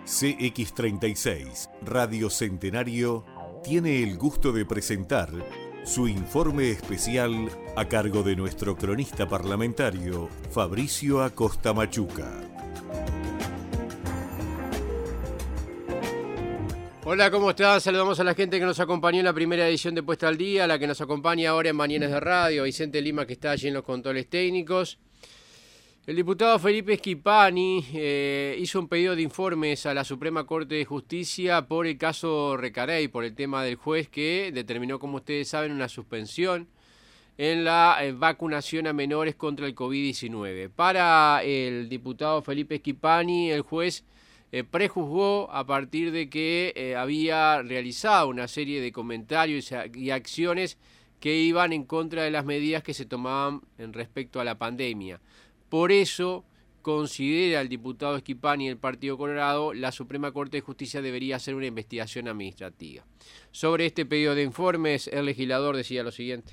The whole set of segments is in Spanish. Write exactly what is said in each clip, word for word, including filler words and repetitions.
C X treinta y seis, Radio Centenario, tiene el gusto de presentar su informe especial a cargo de nuestro cronista parlamentario, Fabricio Acosta Machuca. Hola, ¿cómo están? Saludamos a la gente que nos acompañó en la primera edición de Puesta al Día, la que nos acompaña ahora en Mañanas de Radio, Vicente Lima, que está allí en los controles técnicos. El diputado Felipe Schipani eh, hizo un pedido de informes a la Suprema Corte de Justicia por el caso Recarey, por el tema del juez que determinó, como ustedes saben, una suspensión en la eh, vacunación a menores contra el COVID diecinueve. Para el diputado Felipe Schipani, el juez eh, prejuzgó a partir de que eh, había realizado una serie de comentarios y acciones que iban en contra de las medidas que se tomaban en respecto a la pandemia. Por eso, considera el diputado Schipani y el Partido Colorado, la Suprema Corte de Justicia debería hacer una investigación administrativa. Sobre este pedido de informes, el legislador decía lo siguiente.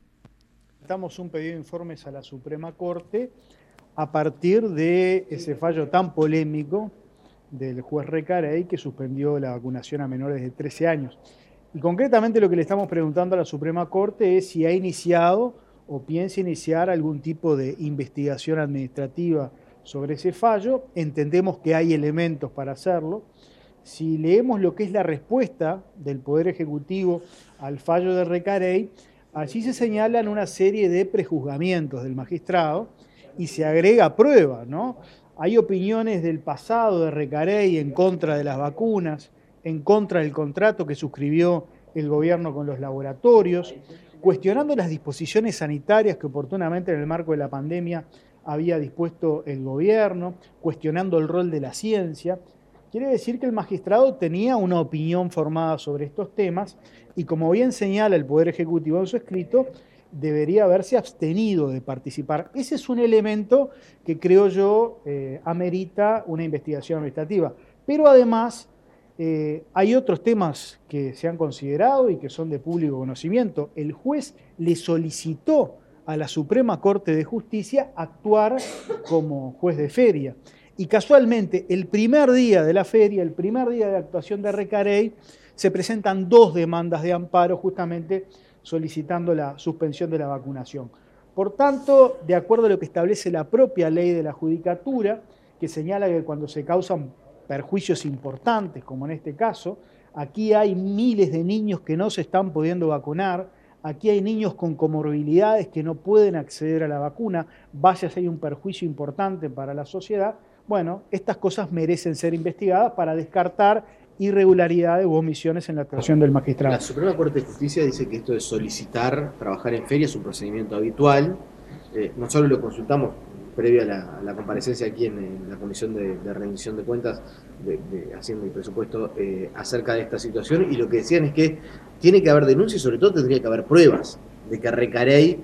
Damos un pedido de informes a la Suprema Corte a partir de ese fallo tan polémico del juez Recarey que suspendió la vacunación a menores de trece años. Y concretamente lo que le estamos preguntando a la Suprema Corte es si ha iniciado o piensa iniciar algún tipo de investigación administrativa sobre ese fallo. Entendemos que hay elementos para hacerlo. Si leemos lo que es la respuesta del Poder Ejecutivo al fallo de Recarey, allí se señalan una serie de prejuzgamientos del magistrado y se agrega prueba, ¿no? Hay opiniones del pasado de Recarey en contra de las vacunas, en contra del contrato que suscribió el gobierno con los laboratorios, cuestionando las disposiciones sanitarias que oportunamente en el marco de la pandemia había dispuesto el gobierno, cuestionando el rol de la ciencia. Quiere decir que el magistrado tenía una opinión formada sobre estos temas y, como bien señala el Poder Ejecutivo en su escrito, debería haberse abstenido de participar. Ese es un elemento que creo yo eh, amerita una investigación administrativa. Pero además Eh, hay otros temas que se han considerado y que son de público conocimiento. El juez le solicitó a la Suprema Corte de Justicia actuar como juez de feria. Y casualmente, el primer día de la feria, el primer día de actuación de Recarey, se presentan dos demandas de amparo justamente solicitando la suspensión de la vacunación. Por tanto, de acuerdo a lo que establece la propia ley de la Judicatura, que señala que cuando se causan perjuicios importantes, como en este caso, aquí hay miles de niños que no se están pudiendo vacunar, aquí hay niños con comorbilidades que no pueden acceder a la vacuna, vaya si hay un perjuicio importante para la sociedad. Bueno, estas cosas merecen ser investigadas para descartar irregularidades u omisiones en la actuación del magistrado. La Suprema Corte de Justicia dice que esto de solicitar trabajar en feria es un procedimiento habitual. Eh, nosotros lo consultamos previo a la, a la comparecencia aquí en, en la Comisión de, de Rendición de Cuentas de, de Hacienda y Presupuesto eh, acerca de esta situación, y lo que decían es que tiene que haber denuncia y sobre todo tendría que haber pruebas de que Recarey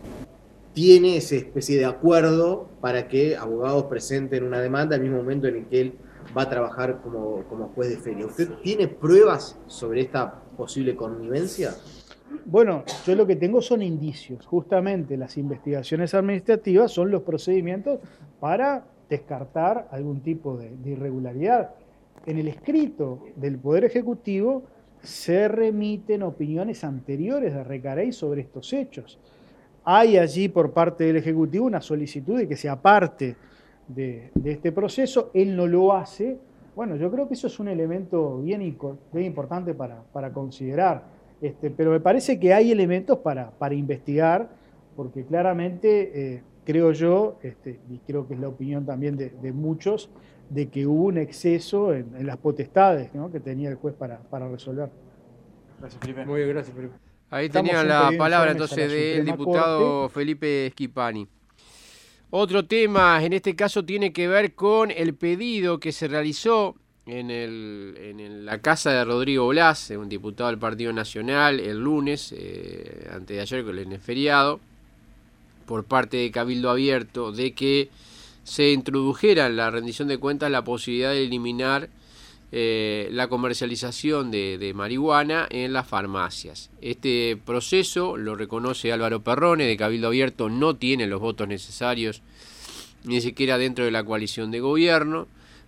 tiene esa especie de acuerdo para que abogados presenten una demanda al mismo momento en el que él va a trabajar como, como juez de feria. ¿Usted tiene pruebas sobre esta posible connivencia? Bueno, yo lo que tengo son indicios. Justamente las investigaciones administrativas son los procedimientos para descartar algún tipo de, de irregularidad. En el escrito del Poder Ejecutivo se remiten opiniones anteriores de Recarey sobre estos hechos. Hay allí por parte del Ejecutivo una solicitud de que sea parte de, de este proceso. Él no lo hace. Bueno, yo creo que eso es un elemento bien, bien importante para, para considerar. Este, pero me parece que hay elementos para, para investigar, porque claramente eh, creo yo, este, y creo que es la opinión también de, de muchos, de que hubo un exceso en, en las potestades, ¿no?, que tenía el juez para, para resolver. Gracias, Felipe. Muy bien, gracias, Felipe. Ahí tenía la palabra entonces del diputado Corte. Felipe Schipani. Otro tema, en este caso, tiene que ver con el pedido que se realizó En, el, en la casa de Rodrigo Blas, un diputado del Partido Nacional, el lunes, eh, antes de ayer, con el feriado, por parte de Cabildo Abierto, de que se introdujera en la rendición de cuentas la posibilidad de eliminar eh, la comercialización de, de marihuana en las farmacias. Este proceso lo reconoce Álvaro Perrone, de Cabildo Abierto, no tiene los votos necesarios, ni siquiera dentro de la coalición de gobierno.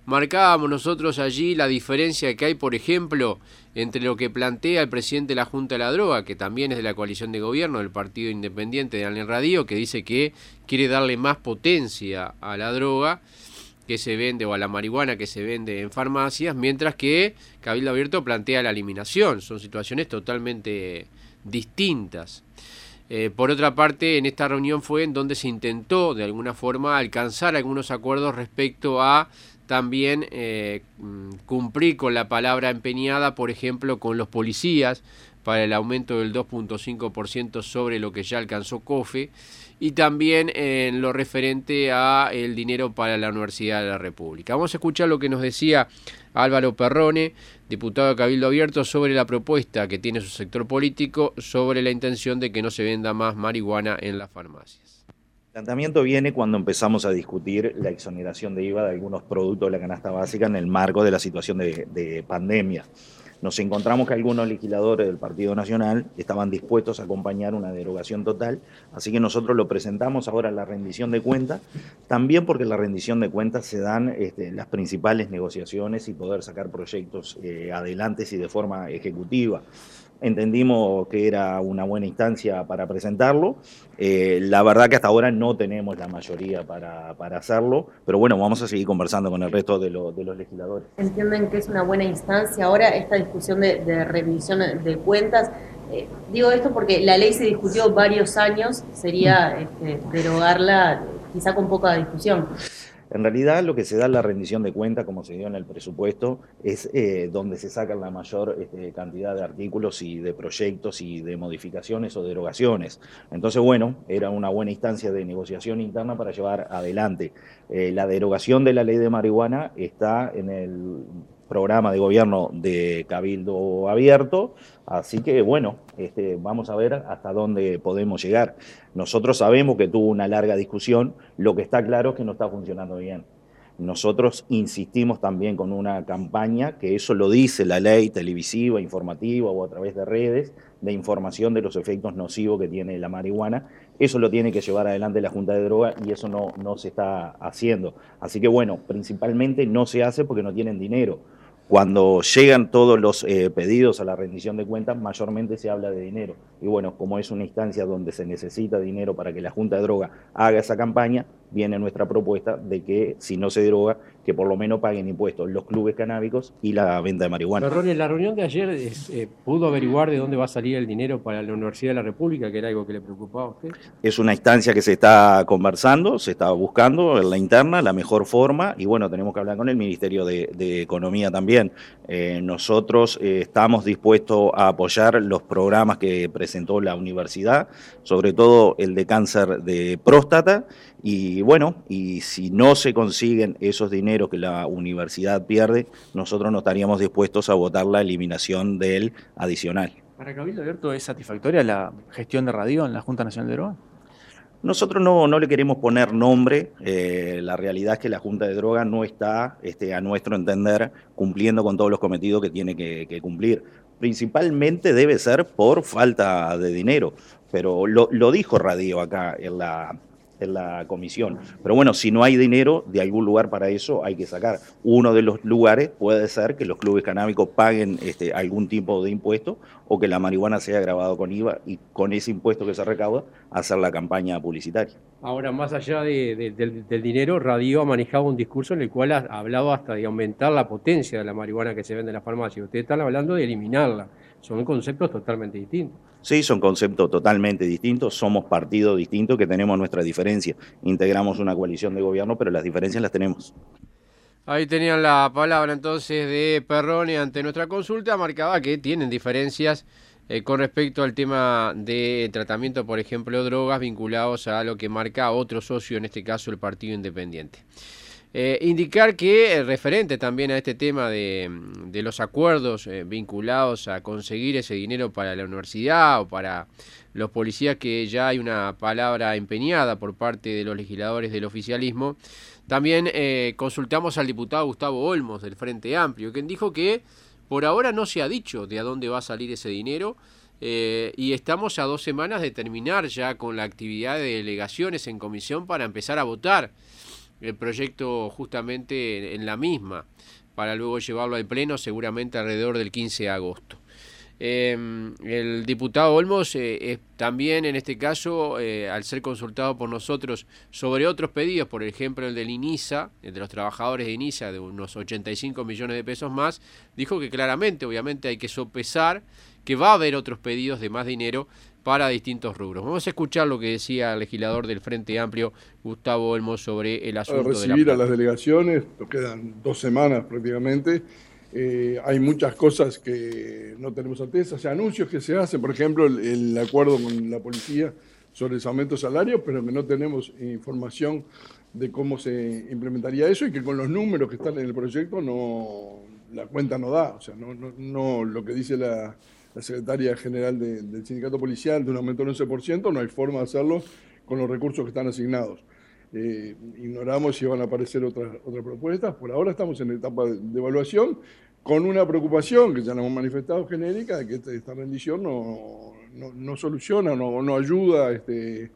marcábamos nosotros allí la diferencia que hay, por ejemplo, entre lo que plantea el presidente de la Junta de la Droga, que también es de la coalición de gobierno del Partido Independiente de Daniel Radío, que dice que quiere darle más potencia a la droga que se vende, o a la marihuana que se vende en farmacias, mientras que Cabildo Abierto plantea la eliminación. Son situaciones totalmente distintas. Eh, por otra parte, en esta reunión fue en donde se intentó de alguna forma alcanzar algunos acuerdos respecto a también eh, cumplir con la palabra empeñada, por ejemplo, con los policías para el aumento del dos punto cinco por ciento sobre lo que ya alcanzó COFE, y también en lo referente a el dinero para la Universidad de la República. Vamos a escuchar lo que nos decía Álvaro Perrone, diputado de Cabildo Abierto, sobre la propuesta que tiene su sector político sobre la intención de que no se venda más marihuana en las farmacias. El planteamiento viene cuando empezamos a discutir la exoneración de I V A de algunos productos de la canasta básica en el marco de la situación de, de pandemia. Nos encontramos que algunos legisladores del Partido Nacional estaban dispuestos a acompañar una derogación total, así que nosotros lo presentamos ahora en la rendición de cuentas, también porque en la rendición de cuentas se dan este, las principales negociaciones y poder sacar proyectos eh, adelante y de forma ejecutiva. Entendimos que era una buena instancia para presentarlo. Eh, la verdad que hasta ahora no tenemos la mayoría para, para hacerlo, pero bueno, vamos a seguir conversando con el resto de, lo, de los legisladores. ¿Entienden que es una buena instancia ahora esta discusión de, de revisión de cuentas? Eh, digo esto porque la ley se discutió varios años, sería este, derogarla quizá con poca discusión. En realidad lo que se da en la rendición de cuentas, como se dio en el presupuesto, es eh, donde se sacan la mayor este, cantidad de artículos y de proyectos y de modificaciones o derogaciones. Entonces, bueno, era una buena instancia de negociación interna para llevar adelante. Eh, la derogación de la ley de marihuana está en el programa de gobierno de Cabildo Abierto, así que bueno, este, vamos a ver hasta dónde podemos llegar. Nosotros sabemos que tuvo una larga discusión, lo que está claro es que no está funcionando bien. Nosotros insistimos también con una campaña, que eso lo dice la ley televisiva, informativa o a través de redes, de información de los efectos nocivos que tiene la marihuana. Eso lo tiene que llevar adelante la Junta de Droga y eso no, no se está haciendo. Así que bueno, principalmente no se hace porque no tienen dinero. Cuando llegan todos los eh, pedidos a la rendición de cuentas, mayormente se habla de dinero. Y bueno, como es una instancia donde se necesita dinero para que la Junta de Droga haga esa campaña, viene nuestra propuesta de que si no se droga, que por lo menos paguen impuestos los clubes canábicos y la venta de marihuana. Perdón, en la reunión de ayer eh, ¿pudo averiguar de dónde va a salir el dinero para la Universidad de la República, que era algo que le preocupaba a usted? Es una instancia que se está conversando, se está buscando en la interna la mejor forma y bueno, tenemos que hablar con el Ministerio de, de Economía también. Eh, nosotros eh, estamos dispuestos a apoyar los programas que presentó la universidad, sobre todo el de cáncer de próstata. Y bueno, y si no se consiguen esos dineros que la universidad pierde, nosotros no estaríamos dispuestos a votar la eliminación del adicional. ¿Para Cabildo Abierto es satisfactoria la gestión de Radío en la Junta Nacional de Droga? Nosotros no, no le queremos poner nombre, eh, la realidad es que la Junta de Droga no está, este, a nuestro entender, cumpliendo con todos los cometidos que tiene que, que cumplir. Principalmente debe ser por falta de dinero, pero lo, lo dijo Radío acá en la... en la comisión. Pero bueno, si no hay dinero, de algún lugar para eso hay que sacar. Uno de los lugares puede ser que los clubes canábicos paguen este, algún tipo de impuesto o que la marihuana sea grabado con I V A y con ese impuesto que se recauda hacer la campaña publicitaria. Ahora, más allá de, de, del, del dinero, Radío ha manejado un discurso en el cual ha hablado hasta de aumentar la potencia de la marihuana que se vende en las farmacias. Ustedes están hablando de eliminarla. Son conceptos totalmente distintos. Sí, son conceptos totalmente distintos, somos partidos distintos que tenemos nuestras diferencias. Integramos una coalición de gobierno, pero las diferencias las tenemos. Ahí tenían la palabra entonces de Perrone ante nuestra consulta, marcaba que tienen diferencias eh, con respecto al tema de tratamiento, por ejemplo, drogas vinculados a lo que marca otro socio, en este caso el Partido Independiente. Eh, indicar que eh, referente también a este tema de, de los acuerdos eh, vinculados a conseguir ese dinero para la universidad o para los policías, que ya hay una palabra empeñada por parte de los legisladores del oficialismo, también eh, consultamos al diputado Gustavo Olmos del Frente Amplio, quien dijo que por ahora no se ha dicho de a dónde va a salir ese dinero eh, y estamos a dos semanas de terminar ya con la actividad de delegaciones en comisión para empezar a votar el proyecto justamente en la misma, para luego llevarlo al Pleno seguramente alrededor del quince de agosto. Eh, el diputado Olmos eh, eh, también en este caso, eh, al ser consultado por nosotros sobre otros pedidos, por ejemplo el del INISA, el de los trabajadores de INISA de unos ochenta y cinco millones de pesos más, dijo que claramente, obviamente hay que sopesar que va a haber otros pedidos de más dinero para distintos rubros. Vamos a escuchar lo que decía el legislador del Frente Amplio, Gustavo Olmos, sobre el asunto recibir de la plata. A las delegaciones, nos quedan dos semanas prácticamente. Eh, hay muchas cosas que no tenemos certeza, o sea, anuncios que se hacen, por ejemplo, el, el acuerdo con la policía sobre el aumento de salarios, pero que no tenemos información de cómo se implementaría eso y que con los números que están en el proyecto no, la cuenta no da, o sea, no, no, no lo que dice la, la secretaria general de, del sindicato policial de un aumento del once por ciento, no hay forma de hacerlo con los recursos que están asignados. Eh, ignoramos si van a aparecer otras, otras propuestas, por ahora estamos en etapa de, de evaluación, con una preocupación que ya nos hemos manifestado genérica de que esta, esta rendición no, no, no soluciona, no, no ayuda este,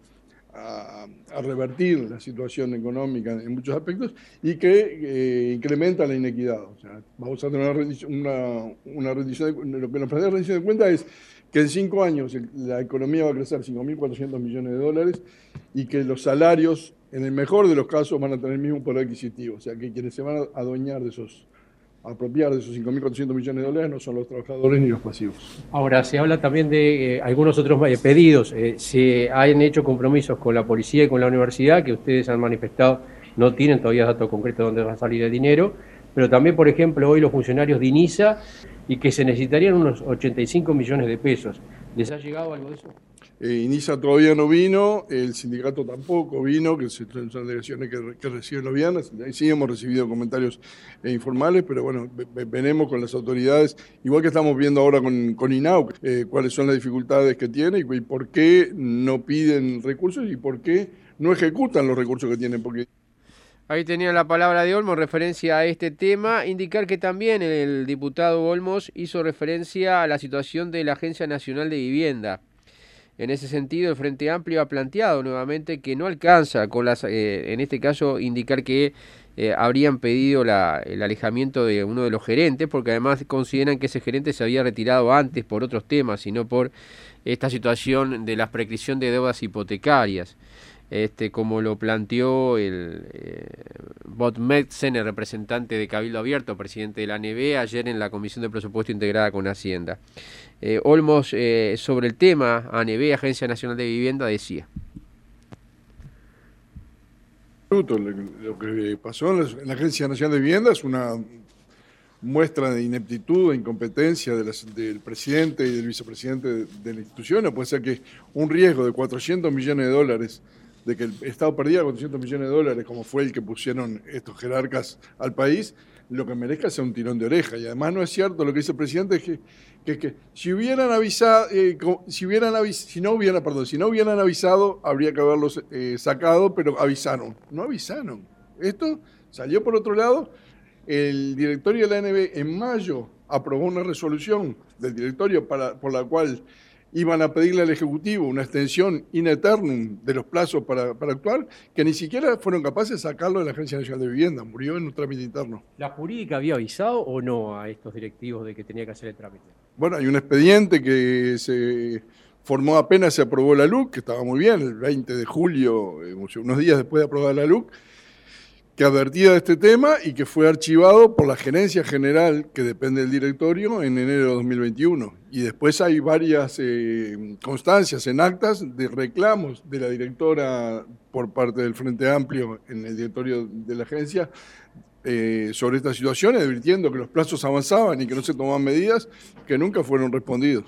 a, a revertir la situación económica en muchos aspectos y que eh, incrementa la inequidad. O sea, vamos a tener una rendición, una, una rendición de, lo que nos plantea la rendición de cuenta es que en cinco años la economía va a crecer cinco mil cuatrocientos millones de dólares y que los salarios, en el mejor de los casos, van a tener el mismo poder adquisitivo. O sea, que quienes se van a adueñar de esos apropiar de esos cinco mil cuatrocientos millones de dólares no son los trabajadores ni los pasivos. Ahora, se habla también de eh, algunos otros eh, pedidos. Eh, se han hecho compromisos con la policía y con la universidad, que ustedes han manifestado, no tienen todavía datos concretos de dónde va a salir el dinero, pero también, por ejemplo, hoy los funcionarios de INISA, y que se necesitarían unos ochenta y cinco millones de pesos. ¿Les ha llegado algo de eso? Eh, INISA todavía no vino, el sindicato tampoco vino, que son delegaciones que, que reciben los viernes. Sí hemos recibido comentarios eh, informales, pero bueno, ve, venemos con las autoridades, igual que estamos viendo ahora con, con INAUC, eh, cuáles son las dificultades que tiene y, y por qué no piden recursos y por qué no ejecutan los recursos que tienen. Porque Ahí tenía la palabra de Olmos en referencia a este tema. Indicar que también el diputado Olmos hizo referencia a la situación de la Agencia Nacional de Vivienda. En ese sentido, el Frente Amplio ha planteado nuevamente que no alcanza con las, eh, en este caso, indicar que eh, habrían pedido la, el alejamiento de uno de los gerentes, porque además consideran que ese gerente se había retirado antes por otros temas, sino por esta situación de la prescripción de deudas hipotecarias. Este, como lo planteó el eh, Bob Metzen, el representante de Cabildo Abierto, presidente de la A N B, ayer en la Comisión de Presupuesto Integrada con Hacienda. Eh, Olmos, eh, sobre el tema A N B, Agencia Nacional de Vivienda, decía. Lo que pasó en la, en la Agencia Nacional de Vivienda es una muestra de ineptitud, de incompetencia de las, del presidente y del vicepresidente de, de la institución. No puede ser que un riesgo de cuatrocientos millones de dólares, de que el Estado perdiera cuatrocientos millones de dólares, como fue el que pusieron estos jerarcas al país, lo que merezca sea un tirón de oreja. Y además no es cierto lo que dice el presidente, es que, que, que si hubieran avisado, eh, si hubieran avis, si no hubieran, perdón, si no hubieran avisado, habría que haberlos eh, sacado, pero avisaron. No avisaron. Esto salió por otro lado. El directorio de la A N B en mayo aprobó una resolución del directorio para, por la cual iban a pedirle al Ejecutivo una extensión in eternum de los plazos para, para actuar, que ni siquiera fueron capaces de sacarlo de la Agencia Nacional de Vivienda, murió en un trámite interno. ¿La jurídica había avisado o no a estos directivos de que tenía que hacer el trámite? Bueno, hay un expediente que se formó apenas se aprobó la L U C, que estaba muy bien, el veinte de julio, unos días después de aprobar la L U C, que advertía de este tema y que fue archivado por la Gerencia General, que depende del directorio, en enero de dos mil veintiuno. Y después hay varias eh, constancias en actas de reclamos de la directora por parte del Frente Amplio en el directorio de la agencia eh, sobre estas situaciones, advirtiendo que los plazos avanzaban y que no se tomaban medidas que nunca fueron respondidos.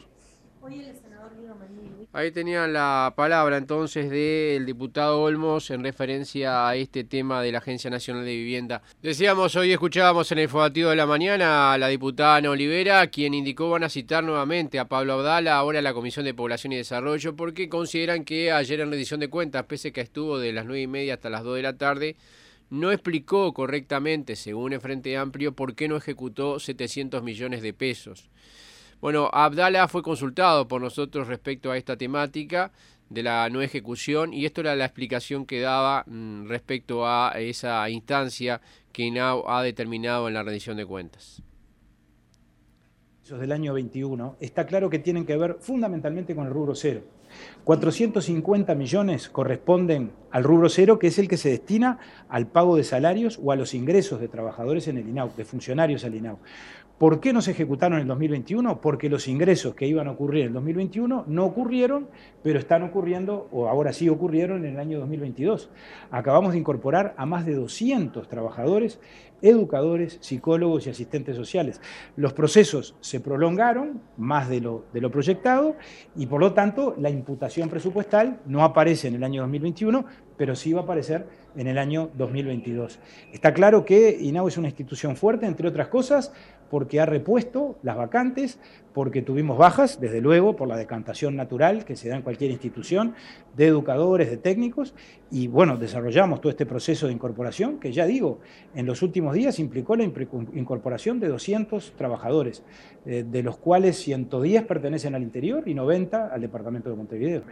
Ahí tenían la palabra entonces del diputado Olmos en referencia a este tema de la Agencia Nacional de Vivienda. Decíamos, hoy escuchábamos en el informativo de la mañana a la diputada Ana Olivera, quien indicó van a citar nuevamente a Pablo Abdala, ahora a la Comisión de Población y Desarrollo, porque consideran que ayer en rendición de cuentas, pese a que estuvo de las nueve y media hasta las dos de la tarde, no explicó correctamente, según el Frente Amplio, por qué no ejecutó setecientos millones de pesos. Bueno, Abdala fue consultado por nosotros respecto a esta temática. de la no ejecución, y esto era la explicación que daba mmm, respecto a esa instancia que INAU ha determinado en la rendición de cuentas. Del año veintiuno, está claro que tienen que ver fundamentalmente con el rubro cero. cuatrocientos cincuenta millones corresponden al rubro cero, que es el que se destina al pago de salarios o a los ingresos de trabajadores en el INAU, de funcionarios al INAU. ¿Por qué no se ejecutaron en el dos mil veintiuno? Porque los ingresos que iban a ocurrir en el dos mil veintiuno no ocurrieron, pero están ocurriendo, o ahora sí ocurrieron, en el año dos mil veintidós. Acabamos de incorporar a más de doscientos trabajadores, educadores, psicólogos y asistentes sociales. Los procesos se prolongaron más de lo, de lo proyectado y, por lo tanto, la imputación presupuestal no aparece en el año dos mil veintiuno, pero sí va a aparecer en el año dos mil veintidós. Está claro que INAU es una institución fuerte, entre otras cosas, porque ha repuesto las vacantes, porque tuvimos bajas, desde luego, por la decantación natural que se da en cualquier institución, de educadores, de técnicos, y bueno, desarrollamos todo este proceso de incorporación, que ya digo, en los últimos días implicó la incorporación de doscientos trabajadores, eh, de los cuales ciento diez pertenecen al interior y noventa al departamento de Montevideo.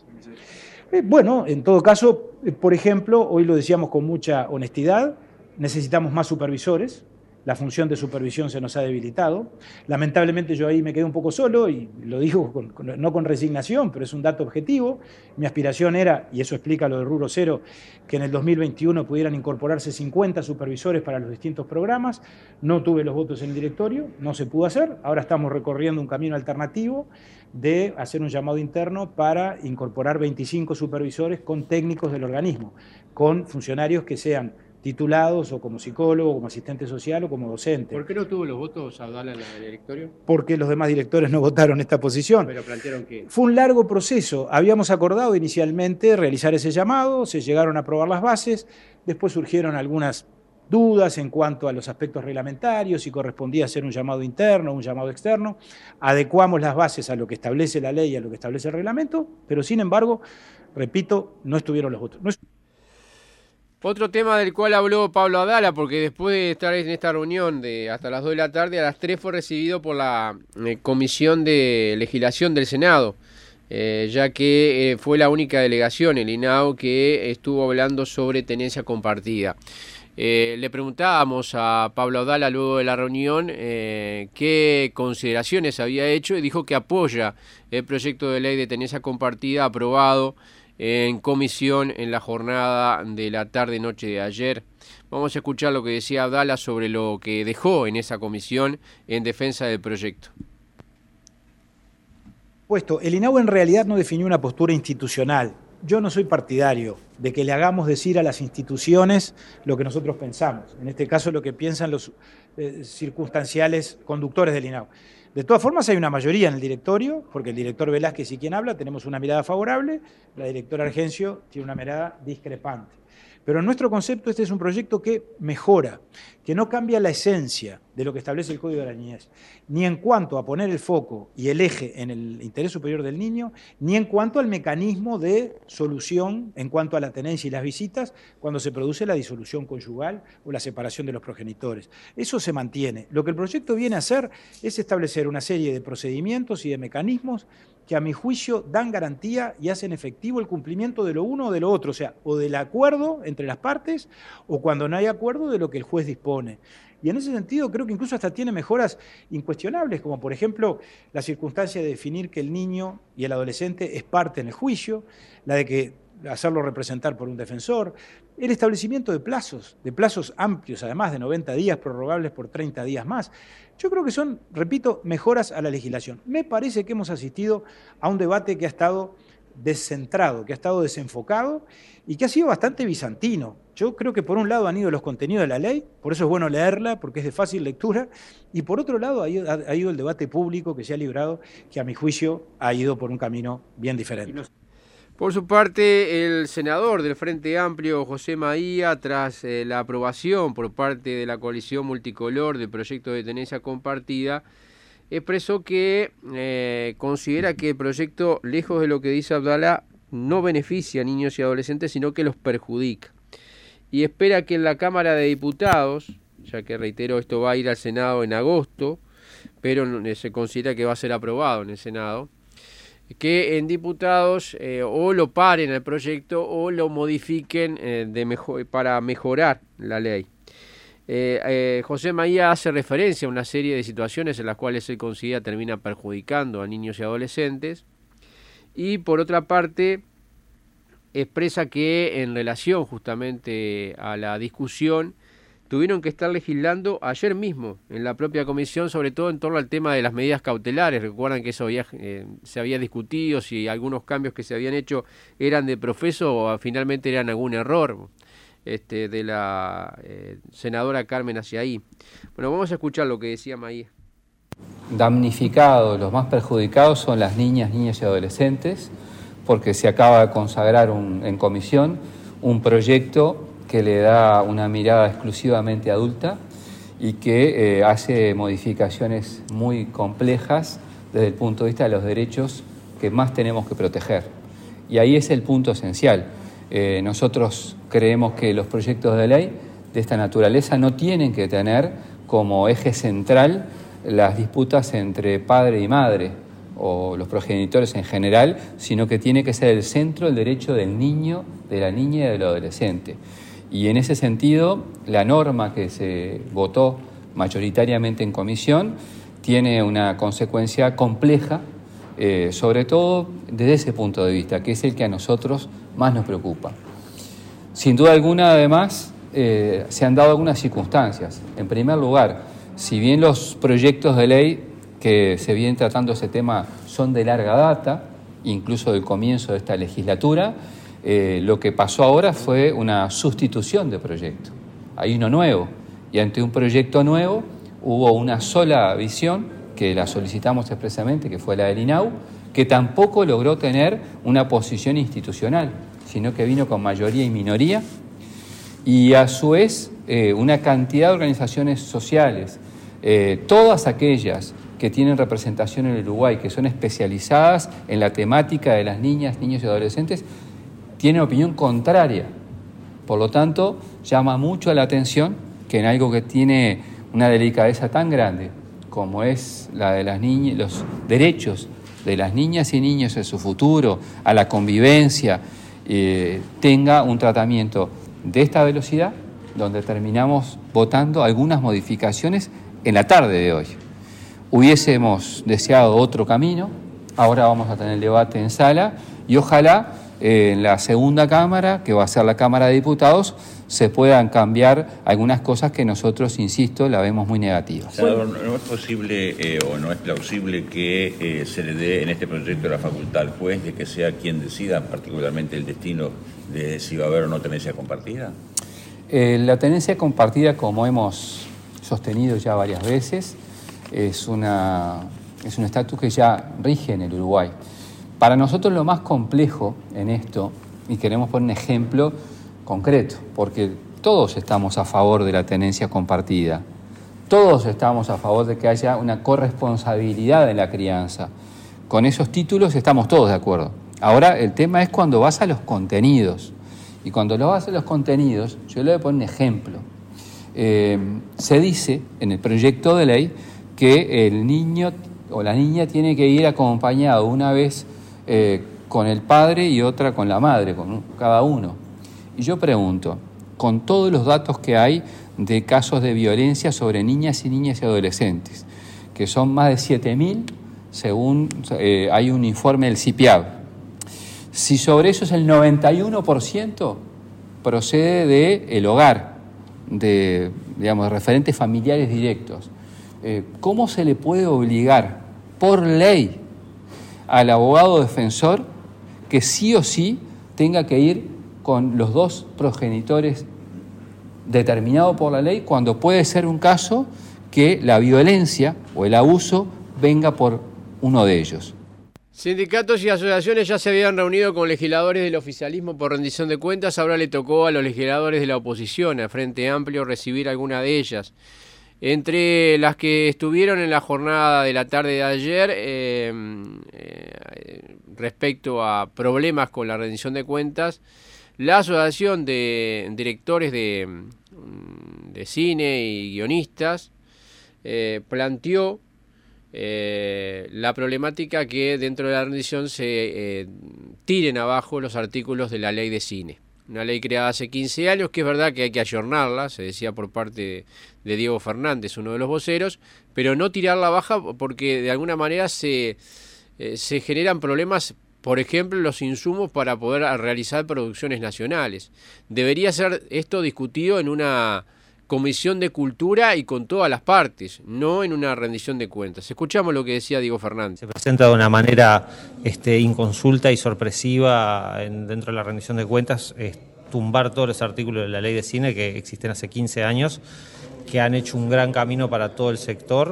Eh, bueno, en todo caso, eh, por ejemplo, hoy lo decíamos con mucha honestidad, necesitamos más supervisores. La función de supervisión se nos ha debilitado. Lamentablemente yo ahí me quedé un poco solo y lo digo con, con, no con resignación, pero es un dato objetivo. Mi aspiración era, y eso explica lo del rubro cero, que en el dos mil veintiuno pudieran incorporarse cincuenta supervisores para los distintos programas. No tuve los votos en el directorio, no se pudo hacer. Ahora estamos recorriendo un camino alternativo de hacer un llamado interno para incorporar veinticinco supervisores con técnicos del organismo, con funcionarios que sean titulados o como psicólogo, como asistente social o como docente. ¿Por qué no tuvo los votos Abdala en el directorio? Porque los demás directores no votaron esta posición. Pero plantearon que... Fue un largo proceso. Habíamos acordado inicialmente realizar ese llamado, se llegaron a aprobar las bases, después surgieron algunas dudas en cuanto a los aspectos reglamentarios, si correspondía hacer un llamado interno o un llamado externo. Adecuamos las bases a lo que establece la ley y a lo que establece el reglamento, pero sin embargo, repito, no estuvieron los votos. No es... Otro tema del cual habló Pablo Abdala, porque después de estar en esta reunión de hasta las dos de la tarde, a las tres fue recibido por la eh, Comisión de Legislación del Senado, eh, ya que eh, fue la única delegación, el INAU, que estuvo hablando sobre tenencia compartida. Eh, le preguntábamos a Pablo Abdala luego de la reunión eh, qué consideraciones había hecho y dijo que apoya el proyecto de ley de tenencia compartida aprobado en comisión en la jornada de la tarde-noche de ayer. Vamos a escuchar lo que decía Abdala sobre lo que dejó en esa comisión en defensa del proyecto. Puesto, el INAU en realidad no definió una postura institucional. Yo no soy partidario de que le hagamos decir a las instituciones lo que nosotros pensamos, en este caso lo que piensan los eh, circunstanciales conductores del INAU. De todas formas hay una mayoría en el directorio, porque el director Velázquez y quien habla tenemos una mirada favorable, la directora Argencio tiene una mirada discrepante. Pero en nuestro concepto este es un proyecto que mejora, que no cambia la esencia de lo que establece el Código de la Niñez, ni en cuanto a poner el foco y el eje en el interés superior del niño, ni en cuanto al mecanismo de solución en cuanto a la tenencia y las visitas cuando se produce la disolución conyugal o la separación de los progenitores. Eso se mantiene. Lo que el proyecto viene a hacer es establecer una serie de procedimientos y de mecanismos que a mi juicio dan garantía y hacen efectivo el cumplimiento de lo uno o de lo otro, o sea, o del acuerdo entre las partes, o cuando no hay acuerdo de lo que el juez dispone. Y en ese sentido creo que incluso hasta tiene mejoras incuestionables, como por ejemplo la circunstancia de definir que el niño y el adolescente es parte en el juicio, la de que hacerlo representar por un defensor, el establecimiento de plazos, de plazos amplios, además de noventa días, prorrogables por treinta días más. Yo creo que son, repito, mejoras a la legislación. Me parece que hemos asistido a un debate que ha estado descentrado, que ha estado desenfocado y que ha sido bastante bizantino. Yo creo que por un lado han ido los contenidos de la ley, por eso es bueno leerla, porque es de fácil lectura, y por otro lado ha ido, ha ido el debate público que se ha librado, que a mi juicio ha ido por un camino bien diferente. Por su parte, el senador del Frente Amplio, José Maía, tras eh, la aprobación por parte de la coalición multicolor del proyecto de tenencia compartida, expresó que eh, considera que el proyecto, lejos de lo que dice Abdala, no beneficia a niños y adolescentes, sino que los perjudica. Y espera que en la Cámara de Diputados, ya que reitero, esto va a ir al Senado en agosto, pero se considera que va a ser aprobado en el Senado, que en diputados eh, o lo paren el proyecto o lo modifiquen eh, de mejor, para mejorar la ley. Eh, eh, José Maía hace referencia a una serie de situaciones en las cuales él considera termina perjudicando a niños y adolescentes, y por otra parte expresa que en relación justamente a la discusión tuvieron que estar legislando ayer mismo en la propia comisión, sobre todo en torno al tema de las medidas cautelares. Recuerdan que eso había, eh, se había discutido si algunos cambios que se habían hecho eran de profeso o finalmente eran algún error este, de la eh, senadora Carmen Aciaí. Bueno, vamos a escuchar lo que decía Maía. Damnificados, los más perjudicados son las niñas, niños y adolescentes, porque se acaba de consagrar un, en comisión un proyecto que le da una mirada exclusivamente adulta y que eh, hace modificaciones muy complejas desde el punto de vista de los derechos que más tenemos que proteger. Y ahí es el punto esencial. Eh, nosotros creemos que los proyectos de ley de esta naturaleza no tienen que tener como eje central las disputas entre padre y madre o los progenitores en general, sino que tiene que ser el centro el derecho del niño, de la niña y del adolescente. Y en ese sentido, la norma que se votó mayoritariamente en comisión tiene una consecuencia compleja, eh, sobre todo desde ese punto de vista, que es el que a nosotros más nos preocupa. Sin duda alguna, además, eh, se han dado algunas circunstancias. En primer lugar, si bien los proyectos de ley que se vienen tratando ese tema son de larga data, incluso del comienzo de esta legislatura, Eh, lo que pasó ahora fue una sustitución de proyecto. Hay uno nuevo, y ante un proyecto nuevo hubo una sola visión, que la solicitamos expresamente, que fue la del I N A U, que tampoco logró tener una posición institucional, sino que vino con mayoría y minoría, y a su vez eh, una cantidad de organizaciones sociales, eh, todas aquellas que tienen representación en el Uruguay, que son especializadas en la temática de las niñas, niños y adolescentes, tiene opinión contraria. Por lo tanto, llama mucho la atención que en algo que tiene una delicadeza tan grande como es la de las niñas, los derechos de las niñas y niños en su futuro, a la convivencia, eh, tenga un tratamiento de esta velocidad, donde terminamos votando algunas modificaciones en la tarde de hoy. Hubiésemos deseado otro camino, ahora vamos a tener el debate en sala y ojalá eh, en la segunda Cámara, que va a ser la Cámara de Diputados, se puedan cambiar algunas cosas que nosotros, insisto, la vemos muy negativas. Senador, ¿no es posible eh, o no es plausible que eh, se le dé en este proyecto la facultad al juez de que sea quien decida particularmente el destino de si va a haber o no tenencia compartida? Eh, la tenencia compartida, como hemos sostenido ya varias veces, es, una, es un estatus que ya rige en el Uruguay. Para nosotros lo más complejo en esto, y queremos poner un ejemplo concreto, porque todos estamos a favor de la tenencia compartida, todos estamos a favor de que haya una corresponsabilidad en la crianza. Con esos títulos estamos todos de acuerdo. Ahora el tema es cuando vas a los contenidos, y cuando lo vas a los contenidos, yo le voy a poner un ejemplo. Eh, se dice en el proyecto de ley que el niño o la niña tiene que ir acompañado una vez eh, con el padre y otra con la madre, con cada uno. Y yo pregunto, con todos los datos que hay de casos de violencia sobre niñas y niñas y adolescentes, que son más de siete mil, según eh, hay un informe del C I P I A B, si sobre eso es el noventa y uno por ciento procede del hogar, de, digamos, de referentes familiares directos, eh, ¿cómo se le puede obligar por ley al abogado defensor que sí o sí tenga que ir con los dos progenitores determinados por la ley, cuando puede ser un caso que la violencia o el abuso venga por uno de ellos? Sindicatos y asociaciones ya se habían reunido con legisladores del oficialismo por rendición de cuentas. Ahora le tocó a los legisladores de la oposición, a Frente Amplio, recibir alguna de ellas. Entre las que estuvieron en la jornada de la tarde de ayer, eh, eh, respecto a problemas con la rendición de cuentas, la Asociación de Directores de, de Cine y Guionistas eh, planteó eh, la problemática que dentro de la rendición se eh, tiren abajo los artículos de la ley de cine. Una ley creada hace quince años, que es verdad que hay que ayornarla, se decía por parte de, de Diego Fernández, uno de los voceros, pero no tirarla baja porque de alguna manera se, eh, se generan problemas, por ejemplo, los insumos para poder realizar producciones nacionales. Debería ser esto discutido en una comisión de cultura y con todas las partes, no en una rendición de cuentas. Escuchamos lo que decía Diego Fernández. Se presenta de una manera este, inconsulta y sorpresiva en, dentro de la rendición de cuentas, es tumbar todos los artículos de la ley de cine que existen hace quince años, que han hecho un gran camino para todo el sector,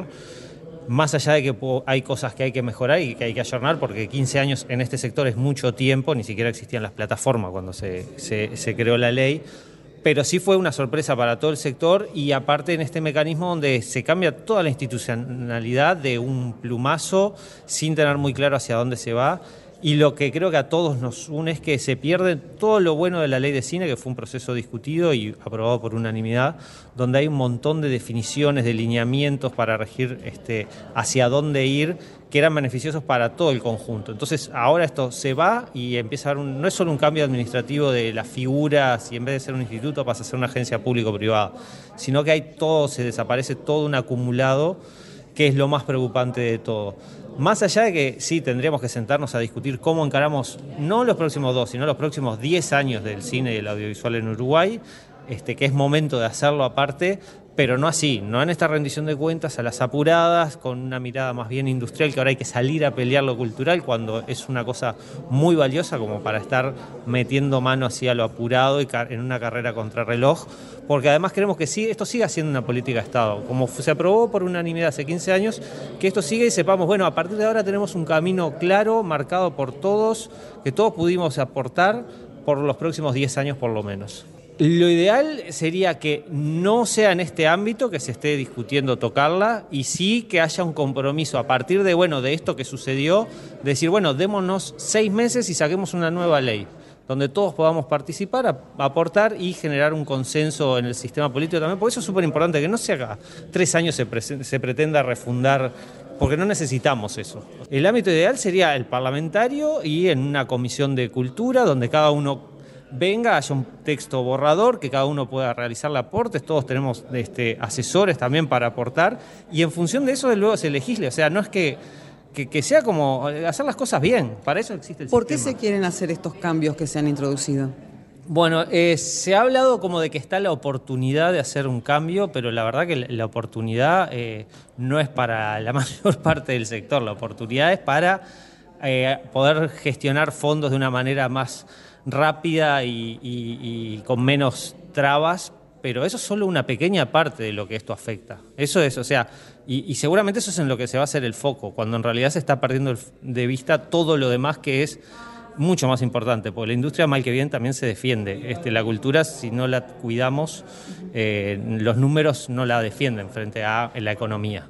más allá de que hay cosas que hay que mejorar y que hay que ayornar, porque quince años en este sector es mucho tiempo, ni siquiera existían las plataformas cuando se, se, se creó la ley. Pero sí fue una sorpresa para todo el sector y aparte en este mecanismo donde se cambia toda la institucionalidad de un plumazo sin tener muy claro hacia dónde se va. Y lo que creo que a todos nos une es que se pierde todo lo bueno de la ley de cine, que fue un proceso discutido y aprobado por unanimidad, donde hay un montón de definiciones, de lineamientos para regir este, hacia dónde ir, que eran beneficiosos para todo el conjunto. Entonces ahora esto se va y empieza a haber un, no es solo un cambio administrativo de las figuras y en vez de ser un instituto pasa a ser una agencia público-privada, sino que hay todo, se desaparece todo un acumulado, que es lo más preocupante de todo. Más allá de que sí tendríamos que sentarnos a discutir cómo encaramos no los próximos dos, sino los próximos diez años del cine y del audiovisual en Uruguay, este, que es momento de hacerlo aparte, pero no así, no en esta rendición de cuentas a las apuradas, con una mirada más bien industrial, que ahora hay que salir a pelear lo cultural cuando es una cosa muy valiosa como para estar metiendo mano así a lo apurado y en una carrera contrarreloj, porque además queremos que sí, esto siga siendo una política de Estado, como se aprobó por unanimidad hace quince años, que esto siga y sepamos, bueno, a partir de ahora tenemos un camino claro, marcado por todos, que todos pudimos aportar por los próximos diez años por lo menos. Lo ideal sería que no sea en este ámbito que se esté discutiendo tocarla y sí que haya un compromiso a partir de, bueno, de esto que sucedió, de decir, bueno, démonos seis meses y saquemos una nueva ley, donde todos podamos participar, a, aportar y generar un consenso en el sistema político también, porque eso es súper importante, que no se haga tres años se, pre se pretenda refundar, porque no necesitamos eso. El ámbito ideal sería el parlamentario y en una comisión de cultura, donde cada uno venga, haya un texto borrador, que cada uno pueda realizar aportes, todos tenemos este, asesores también para aportar, y en función de eso luego se legisle, o sea, no es que, que, que sea como hacer las cosas bien, para eso existe el ¿Por sistema. qué se quieren hacer estos cambios que se han introducido? Bueno, eh, se ha hablado como de que está la oportunidad de hacer un cambio, pero la verdad que la, la oportunidad eh, no es para la mayor parte del sector, la oportunidad es para eh, poder gestionar fondos de una manera más rápida y, y, y con menos trabas, pero eso es solo una pequeña parte de lo que esto afecta. Eso es, o sea, y, y seguramente eso es en lo que se va a hacer el foco, cuando en realidad se está perdiendo de vista todo lo demás que es mucho más importante, porque la industria mal que bien también se defiende. Este, la cultura, si no la cuidamos, eh, los números no la defienden frente a la economía.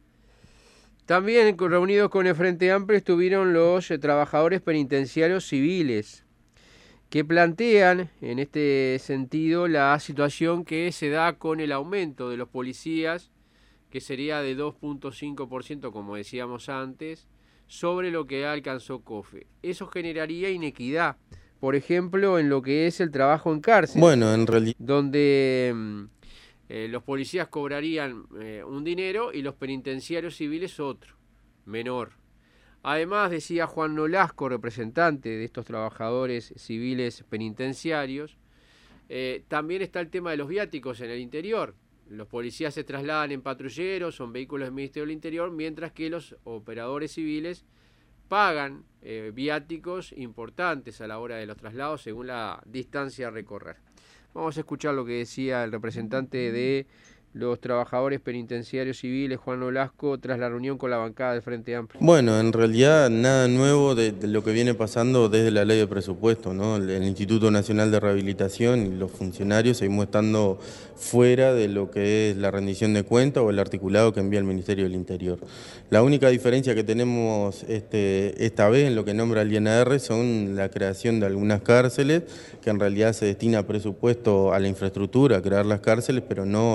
También reunidos con el Frente Amplio estuvieron los eh, trabajadores penitenciarios civiles, que plantean en este sentido la situación que se da con el aumento de los policías, que sería de dos punto cinco por ciento, como decíamos antes, sobre lo que alcanzó COFE. Eso generaría inequidad, por ejemplo, en lo que es el trabajo en cárcel, bueno, en realidad, donde eh, los policías cobrarían eh, un dinero y los penitenciarios civiles otro, menor. Además, decía Juan Nolasco, representante de estos trabajadores civiles penitenciarios, eh, también está el tema de los viáticos en el interior. Los policías se trasladan en patrulleros, son vehículos del Ministerio del Interior, mientras que los operadores civiles pagan eh, viáticos importantes a la hora de los traslados según la distancia a recorrer. Vamos a escuchar lo que decía el representante de los trabajadores penitenciarios civiles, Juan Nolasco, tras la reunión con la bancada del Frente Amplio. Bueno, en realidad nada nuevo de, de lo que viene pasando desde la ley de presupuesto, ¿no? El, el Instituto Nacional de Rehabilitación y los funcionarios seguimos estando fuera de lo que es la rendición de cuentas o el articulado que envía el Ministerio del Interior. La única diferencia que tenemos este, esta vez en lo que nombra el I N R son la creación de algunas cárceles, que en realidad se destina presupuesto a la infraestructura, a crear las cárceles, pero no a vacantes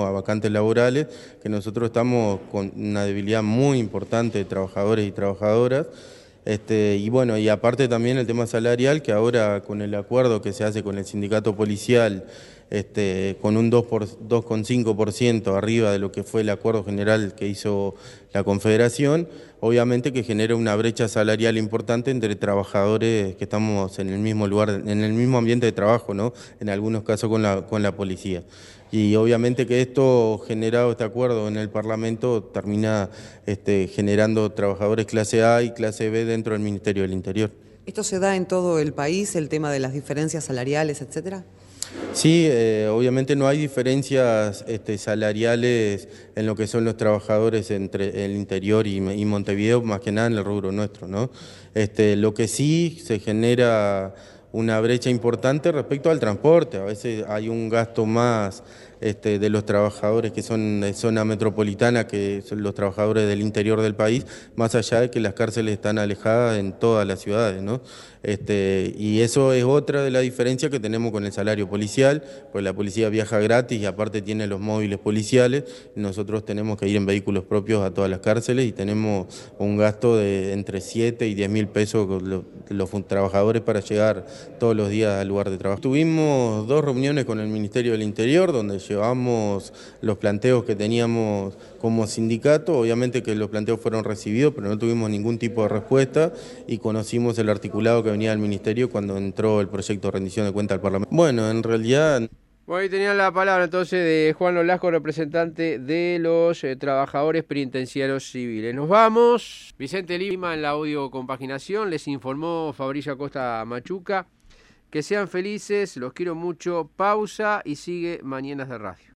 agravantes laborales, que nosotros estamos con una debilidad muy importante de trabajadores y trabajadoras. Este, y bueno, y aparte también el tema salarial, que ahora con el acuerdo que se hace con el sindicato policial, este, con un dos coma cinco por ciento arriba de lo que fue el acuerdo general que hizo la Confederación, obviamente que genera una brecha salarial importante entre trabajadores que estamos en el mismo lugar, en el mismo ambiente de trabajo, ¿no? En algunos casos con la, con la policía. Y obviamente que esto, generado este acuerdo en el Parlamento, termina este, generando trabajadores clase A y clase B dentro del Ministerio del Interior. ¿Esto se da en todo el país, el tema de las diferencias salariales, etcétera? Sí, eh, obviamente no hay diferencias este, salariales en lo que son los trabajadores entre el interior y, y Montevideo, más que nada en el rubro nuestro, ¿no? Este, lo que sí se genera una brecha importante respecto al transporte. A veces hay un gasto más este, de los trabajadores que son de zona metropolitana que son los trabajadores del interior del país, más allá de que las cárceles están alejadas en todas las ciudades, ¿no? Este, y eso es otra de las diferencias que tenemos con el salario policial, pues la policía viaja gratis y aparte tiene los móviles policiales. Nosotros tenemos que ir en vehículos propios a todas las cárceles y tenemos un gasto de entre siete y diez mil pesos con los, los trabajadores para llegar todos los días al lugar de trabajo. Tuvimos dos reuniones con el Ministerio del Interior donde llevamos los planteos que teníamos como sindicato. Obviamente que los planteos fueron recibidos, pero no tuvimos ningún tipo de respuesta y conocimos el articulado que venía del Ministerio cuando entró el proyecto de rendición de cuentas al Parlamento. Bueno, en realidad... Bueno, ahí tenían la palabra entonces de Juan Nolasco, representante de los eh, trabajadores penitenciarios civiles. Nos vamos. Vicente Lima en la audio compaginación. Les informó Fabricio Acosta Machuca. Que sean felices, los quiero mucho. Pausa y sigue Mañanas de Radio.